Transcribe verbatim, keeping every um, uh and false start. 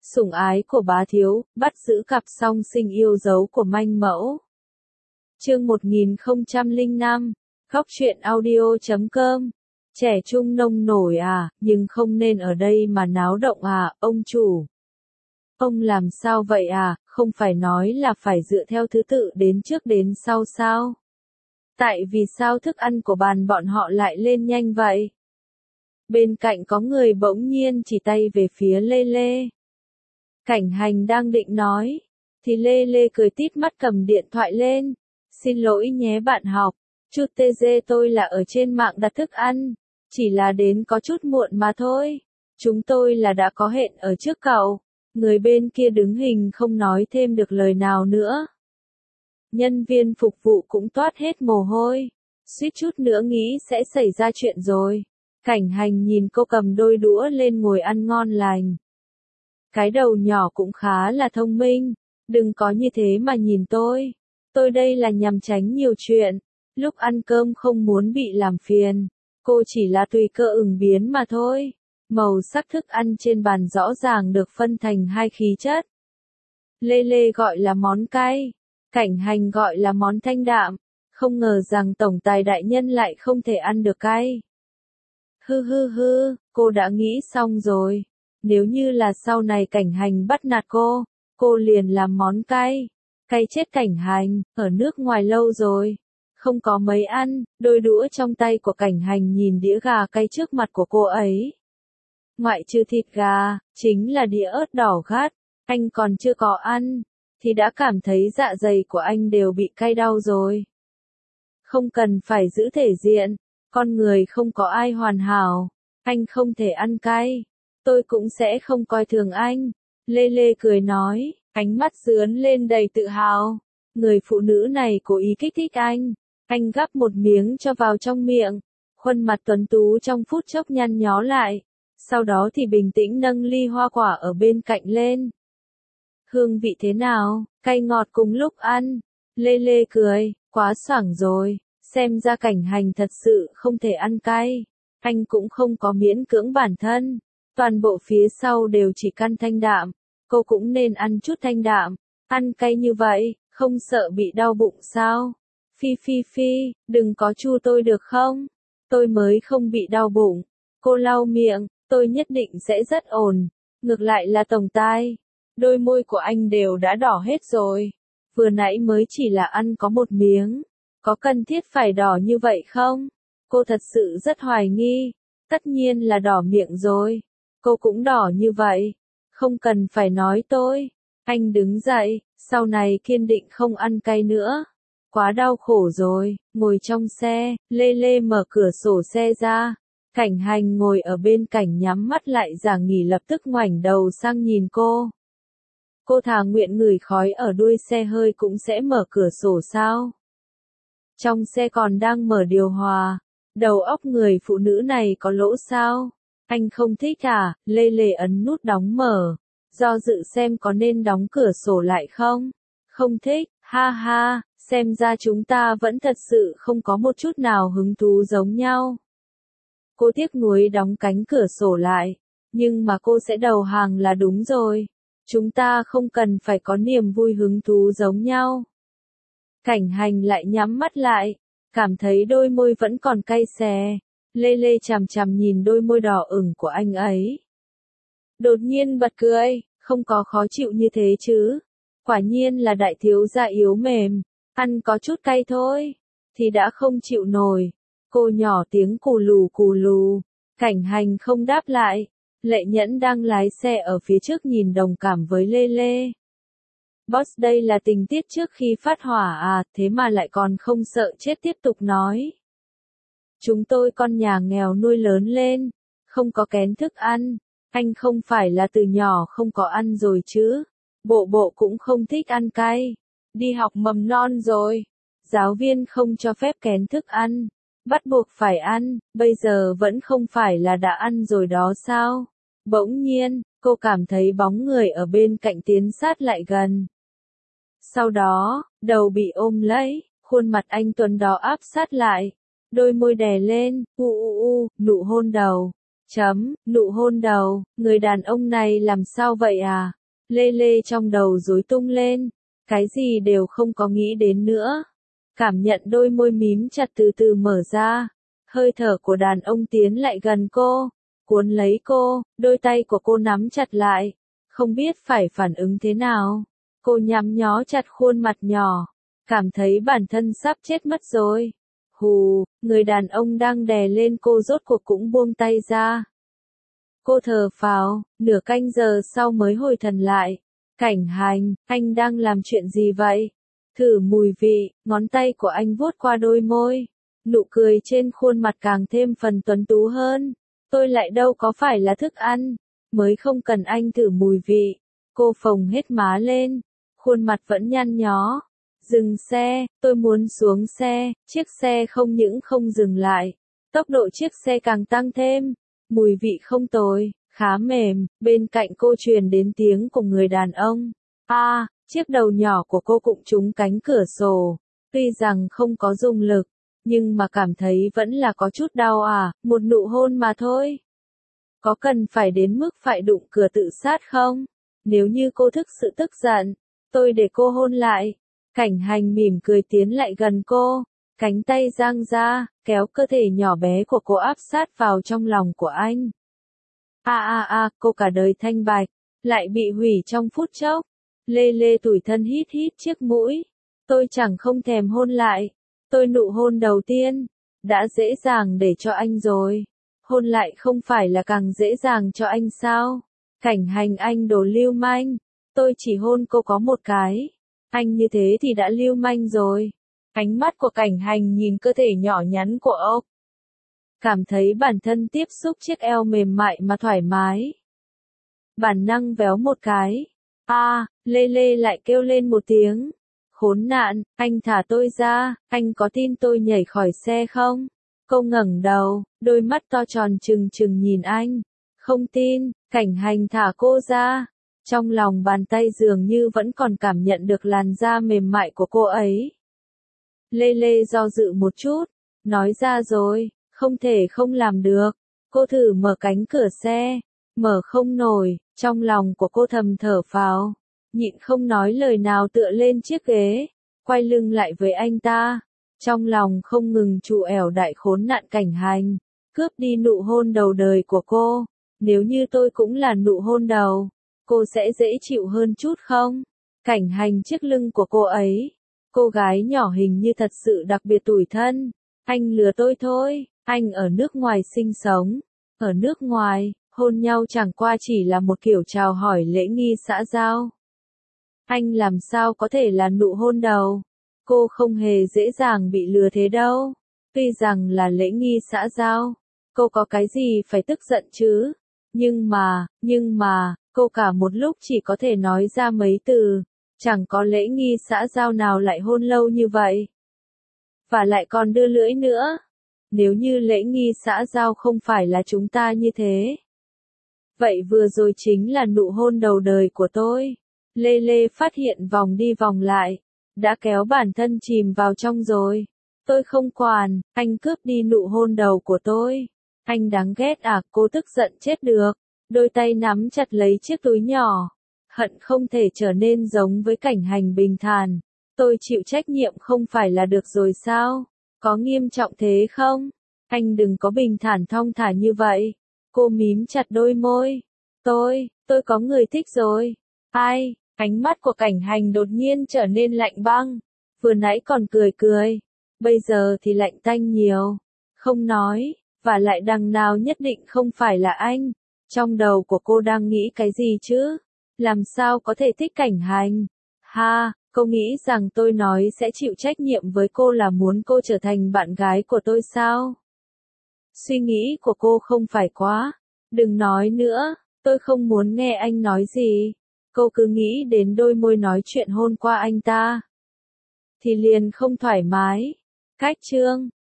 Sủng ái của bá thiếu, bắt giữ cặp song sinh yêu dấu của manh mẫu. Chương một nghìn không trăm lẻ năm, Góc truyện audio chấm com. Trẻ trung nông nổi à, nhưng không nên ở đây mà náo động à, ông chủ. Ông làm sao vậy à, không phải nói là phải dựa theo thứ tự đến trước đến sau sao? Tại vì sao thức ăn của bàn bọn họ lại lên nhanh vậy? Bên cạnh có người bỗng nhiên chỉ tay về phía Lê Lê. Cảnh Hành đang định nói, thì Lê Lê cười tít mắt cầm điện thoại lên. Xin lỗi nhé bạn học, chút tê dê tôi là ở trên mạng đặt thức ăn, chỉ là đến có chút muộn mà thôi. Chúng tôi là đã có hẹn ở trước cậu. Người bên kia đứng hình không nói thêm được lời nào nữa. Nhân viên phục vụ cũng toát hết mồ hôi, suýt chút nữa nghĩ sẽ xảy ra chuyện rồi. Cảnh Hành nhìn cô cầm đôi đũa lên ngồi ăn ngon lành. Cái đầu nhỏ cũng khá là thông minh, đừng có như thế mà nhìn tôi. Tôi đây là nhằm tránh nhiều chuyện, lúc ăn cơm không muốn bị làm phiền. Cô chỉ là tùy cơ ứng biến mà thôi. Màu sắc thức ăn trên bàn rõ ràng được phân thành hai khí chất. Lê Lê gọi là món cay, Cảnh Hành gọi là món thanh đạm. Không ngờ rằng tổng tài đại nhân lại không thể ăn được cay. Hư hư hư, cô đã nghĩ xong rồi. Nếu như là sau này Cảnh Hành bắt nạt cô, cô liền làm món cay. Cay chết Cảnh Hành, ở nước ngoài lâu rồi. Không có mấy ăn, đôi đũa trong tay của Cảnh Hành nhìn đĩa gà cay trước mặt của cô ấy. Ngoại trừ thịt gà, chính là đĩa ớt đỏ gắt, anh còn chưa có ăn, thì đã cảm thấy dạ dày của anh đều bị cay đau rồi. Không cần phải giữ thể diện, con người không có ai hoàn hảo, anh không thể ăn cay, tôi cũng sẽ không coi thường anh. Lê Lê cười nói, ánh mắt dướn lên đầy tự hào. Người phụ nữ này cố ý kích thích anh, anh gắp một miếng cho vào trong miệng, khuôn mặt tuấn tú trong phút chốc nhăn nhó lại. Sau đó thì bình tĩnh nâng ly hoa quả ở bên cạnh lên. Hương vị thế nào, cay ngọt cùng lúc ăn. Lê Lê cười, quá xoảng rồi, xem ra Cảnh Hành thật sự không thể ăn cay. Anh cũng không có miễn cưỡng bản thân, toàn bộ phía sau đều chỉ căn thanh đạm. Cô cũng nên ăn chút thanh đạm, ăn cay như vậy, không sợ bị đau bụng sao? Phi phi phi, đừng có chu tôi được không? Tôi mới không bị đau bụng. Cô lau miệng. Tôi nhất định sẽ rất ổn. Ngược lại là tổng tài, đôi môi của anh đều đã đỏ hết rồi. Vừa nãy mới chỉ là ăn có một miếng, có cần thiết phải đỏ như vậy không? Cô thật sự rất hoài nghi. Tất nhiên là đỏ miệng rồi. Cô cũng đỏ như vậy. Không cần phải nói tôi. Anh đứng dậy, sau này kiên định không ăn cay nữa. Quá đau khổ rồi. Ngồi trong xe, Lê Lê mở cửa sổ xe ra. Cảnh Hành ngồi ở bên cạnh nhắm mắt lại giả nghỉ, lập tức ngoảnh đầu sang nhìn cô. Cô thà nguyện ngửi khói ở đuôi xe hơi cũng sẽ mở cửa sổ sao? Trong xe còn đang mở điều hòa, đầu óc người phụ nữ này có lỗ sao? Anh không thích à? Lê Lê ấn nút đóng mở, do dự xem có nên đóng cửa sổ lại không? Không thích, ha ha, xem ra chúng ta vẫn thật sự không có một chút nào hứng thú giống nhau. Cô tiếc nuối đóng cánh cửa sổ lại, nhưng mà cô sẽ đầu hàng là đúng rồi. Chúng ta không cần phải có niềm vui hứng thú giống nhau. Cảnh Hành lại nhắm mắt lại, cảm thấy đôi môi vẫn còn cay xè. Lê Lê chằm chằm nhìn đôi môi đỏ ửng của anh ấy. Đột nhiên bật cười, không có khó chịu như thế chứ. Quả nhiên là đại thiếu gia yếu mềm, ăn có chút cay thôi, thì đã không chịu nổi. Cô nhỏ tiếng cù lù cù lù. Cảnh Hành không đáp lại. Lệ Nhẫn đang lái xe ở phía trước nhìn đồng cảm với Lê Lê. Boss, đây là tình tiết trước khi phát hỏa à, thế mà lại còn không sợ chết, tiếp tục nói. Chúng tôi con nhà nghèo nuôi lớn lên, không có kén thức ăn. Anh không phải là từ nhỏ không có ăn rồi chứ. Bộ bộ cũng không thích ăn cay. Đi học mầm non rồi. Giáo viên không cho phép kén thức ăn. Bắt buộc phải ăn, bây giờ vẫn không phải là đã ăn rồi đó sao? Bỗng nhiên, cô cảm thấy bóng người ở bên cạnh tiến sát lại gần. Sau đó, đầu bị ôm lấy, khuôn mặt anh tuấn đó áp sát lại, đôi môi đè lên, u u u, nụ hôn đầu. Chấm, nụ hôn đầu, người đàn ông này làm sao vậy à? Lê Lê trong đầu rối tung lên, cái gì đều không có nghĩ đến nữa. Cảm nhận đôi môi mím chặt từ từ mở ra, hơi thở của đàn ông tiến lại gần cô, cuốn lấy cô, đôi tay của cô nắm chặt lại, không biết phải phản ứng thế nào. Cô nhắm nhó chặt khuôn mặt nhỏ, cảm thấy bản thân sắp chết mất rồi. Hù, người đàn ông đang đè lên cô rốt cuộc cũng buông tay ra. Cô thở phào, nửa canh giờ sau mới hồi thần lại. Cảnh Hành, anh đang làm chuyện gì vậy? Thử mùi vị, ngón tay của anh vuốt qua đôi môi. Nụ cười trên khuôn mặt càng thêm phần tuấn tú hơn. Tôi lại đâu có phải là thức ăn, mới không cần anh thử mùi vị. Cô phồng hết má lên, khuôn mặt vẫn nhăn nhó. Dừng xe, tôi muốn xuống xe, chiếc xe không những không dừng lại. Tốc độ chiếc xe càng tăng thêm, mùi vị không tồi, khá mềm, bên cạnh cô truyền đến tiếng của người đàn ông. A, à, chiếc đầu nhỏ của cô cũng trúng cánh cửa sổ, tuy rằng không có dùng lực, nhưng mà cảm thấy vẫn là có chút đau à, một nụ hôn mà thôi. Có cần phải đến mức phải đụng cửa tự sát không? Nếu như cô thực sự tức giận, tôi để cô hôn lại. Cảnh Hành mỉm cười tiến lại gần cô, cánh tay giang ra, kéo cơ thể nhỏ bé của cô áp sát vào trong lòng của anh. A a a, cô cả đời thanh bạch, lại bị hủy trong phút chốc. Lê Lê tủi thân hít hít chiếc mũi. Tôi chẳng không thèm hôn lại. Tôi nụ hôn đầu tiên, đã dễ dàng để cho anh rồi. Hôn lại không phải là càng dễ dàng cho anh sao? Cảnh Hành, anh đồ lưu manh. Tôi chỉ hôn cô có một cái. Anh như thế thì đã lưu manh rồi. Ánh mắt của Cảnh Hành nhìn cơ thể nhỏ nhắn của ốc. Cảm thấy bản thân tiếp xúc chiếc eo mềm mại mà thoải mái. Bản năng véo một cái. A, à, Lê Lê lại kêu lên một tiếng. Khốn nạn, anh thả tôi ra, anh có tin tôi nhảy khỏi xe không? Cô ngẩng đầu, đôi mắt to tròn trừng trừng nhìn anh. Không tin, Cảnh Hành thả cô ra. Trong lòng bàn tay dường như vẫn còn cảm nhận được làn da mềm mại của cô ấy. Lê Lê do dự một chút, nói ra rồi, không thể không làm được. Cô thử mở cánh cửa xe, mở không nổi, trong lòng của cô thầm thở phào, nhịn không nói lời nào tựa lên chiếc ghế, quay lưng lại với anh ta. Trong lòng không ngừng trù ẻo đại khốn nạn Cảnh Hành, cướp đi nụ hôn đầu đời của cô. Nếu như tôi cũng là nụ hôn đầu, cô sẽ dễ chịu hơn chút không? Cảnh Hành chiếc lưng của cô ấy. Cô gái nhỏ hình như thật sự đặc biệt tủi thân. Anh lừa tôi thôi, anh ở nước ngoài sinh sống. Ở nước ngoài, hôn nhau chẳng qua chỉ là một kiểu chào hỏi lễ nghi xã giao. Anh làm sao có thể là nụ hôn đầu? Cô không hề dễ dàng bị lừa thế đâu. Tuy rằng là lễ nghi xã giao, cô có cái gì phải tức giận chứ? Nhưng mà, nhưng mà, cô cả một lúc chỉ có thể nói ra mấy từ. Chẳng có lễ nghi xã giao nào lại hôn lâu như vậy. Và lại còn đưa lưỡi nữa. Nếu như lễ nghi xã giao không phải là chúng ta như thế. Vậy vừa rồi chính là nụ hôn đầu đời của tôi. Lê Lê phát hiện vòng đi vòng lại. Đã kéo bản thân chìm vào trong rồi. Tôi không quản, anh cướp đi nụ hôn đầu của tôi. Anh đáng ghét à, cô tức giận chết được. Đôi tay nắm chặt lấy chiếc túi nhỏ. Hận không thể trở nên giống với Cảnh Hành bình thản. Tôi chịu trách nhiệm không phải là được rồi sao? Có nghiêm trọng thế không? Anh đừng có bình thản thong thả như vậy. Cô mím chặt đôi môi. Tôi, tôi có người thích rồi. Ai? Ánh mắt của Cảnh Hành đột nhiên trở nên lạnh băng. Vừa nãy còn cười cười. Bây giờ thì lạnh tanh nhiều. Không nói, và lại đằng nào nhất định không phải là anh. Trong đầu của cô đang nghĩ cái gì chứ? Làm sao có thể thích Cảnh Hành? Ha, cô nghĩ rằng tôi nói sẽ chịu trách nhiệm với cô là muốn cô trở thành bạn gái của tôi sao? Suy nghĩ của cô không phải quá. Đừng nói nữa, tôi không muốn nghe anh nói gì. Cô cứ nghĩ đến đôi môi nói chuyện hôn qua anh ta. Thì liền không thoải mái. Cách chương.